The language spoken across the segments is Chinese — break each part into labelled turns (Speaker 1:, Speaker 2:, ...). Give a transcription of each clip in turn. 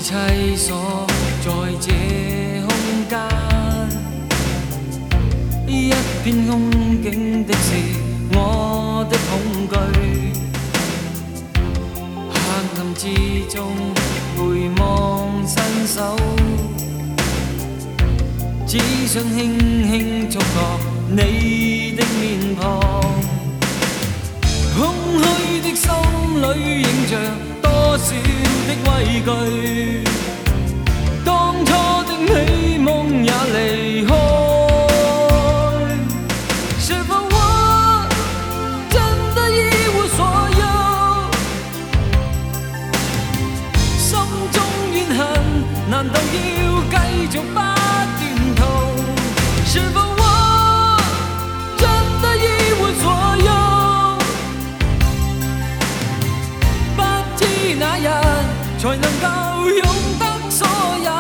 Speaker 1: 栖所在这空間，一片空境的是我的恐懼。黑暗之中回望伸手，只想輕輕觸覺你的面龐。空虛的心裏映着多少的畏懼，當初的美夢也離開。是否我真的一無所有？心中怨恨難道要繼續不斷痛？是否我真的一無所有？那日才能夠擁得所有。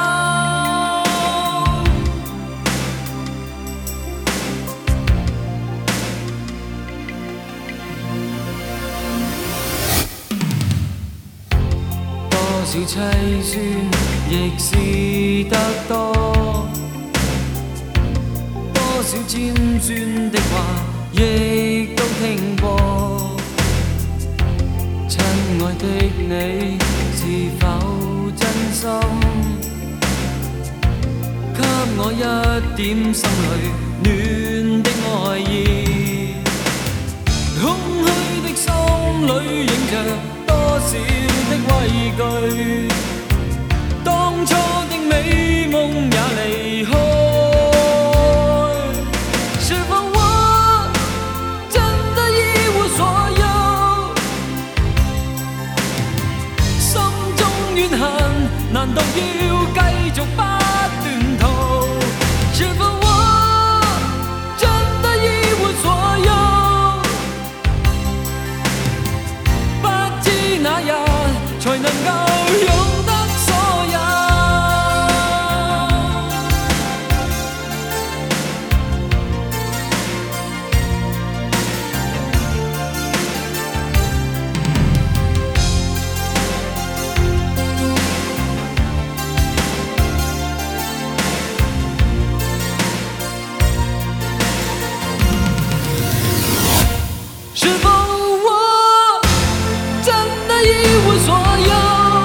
Speaker 1: 多少凄酸亦是得多，多少尖酸的話亦都聽過。親愛的你是否真心？給我一點心裏暖的愛意。空虛的心裏映着多少的畏懼，當初的美夢也離開。是否我真的一無所有？怨恨難道要繼續不斷逃？是否我真的一無所有？不知哪日才能夠擁得所有。是否我真的一無所有？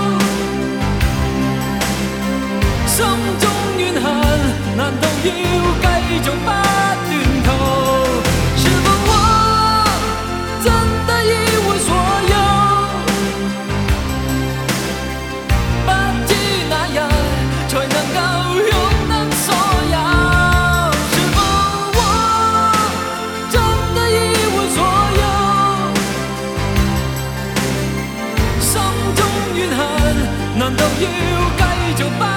Speaker 1: 心中怨恨難道要繼續不斷逃？是否我真的一無所有？不知哪日才能夠擁得所有。是否我真的一無所有？難道要繼續不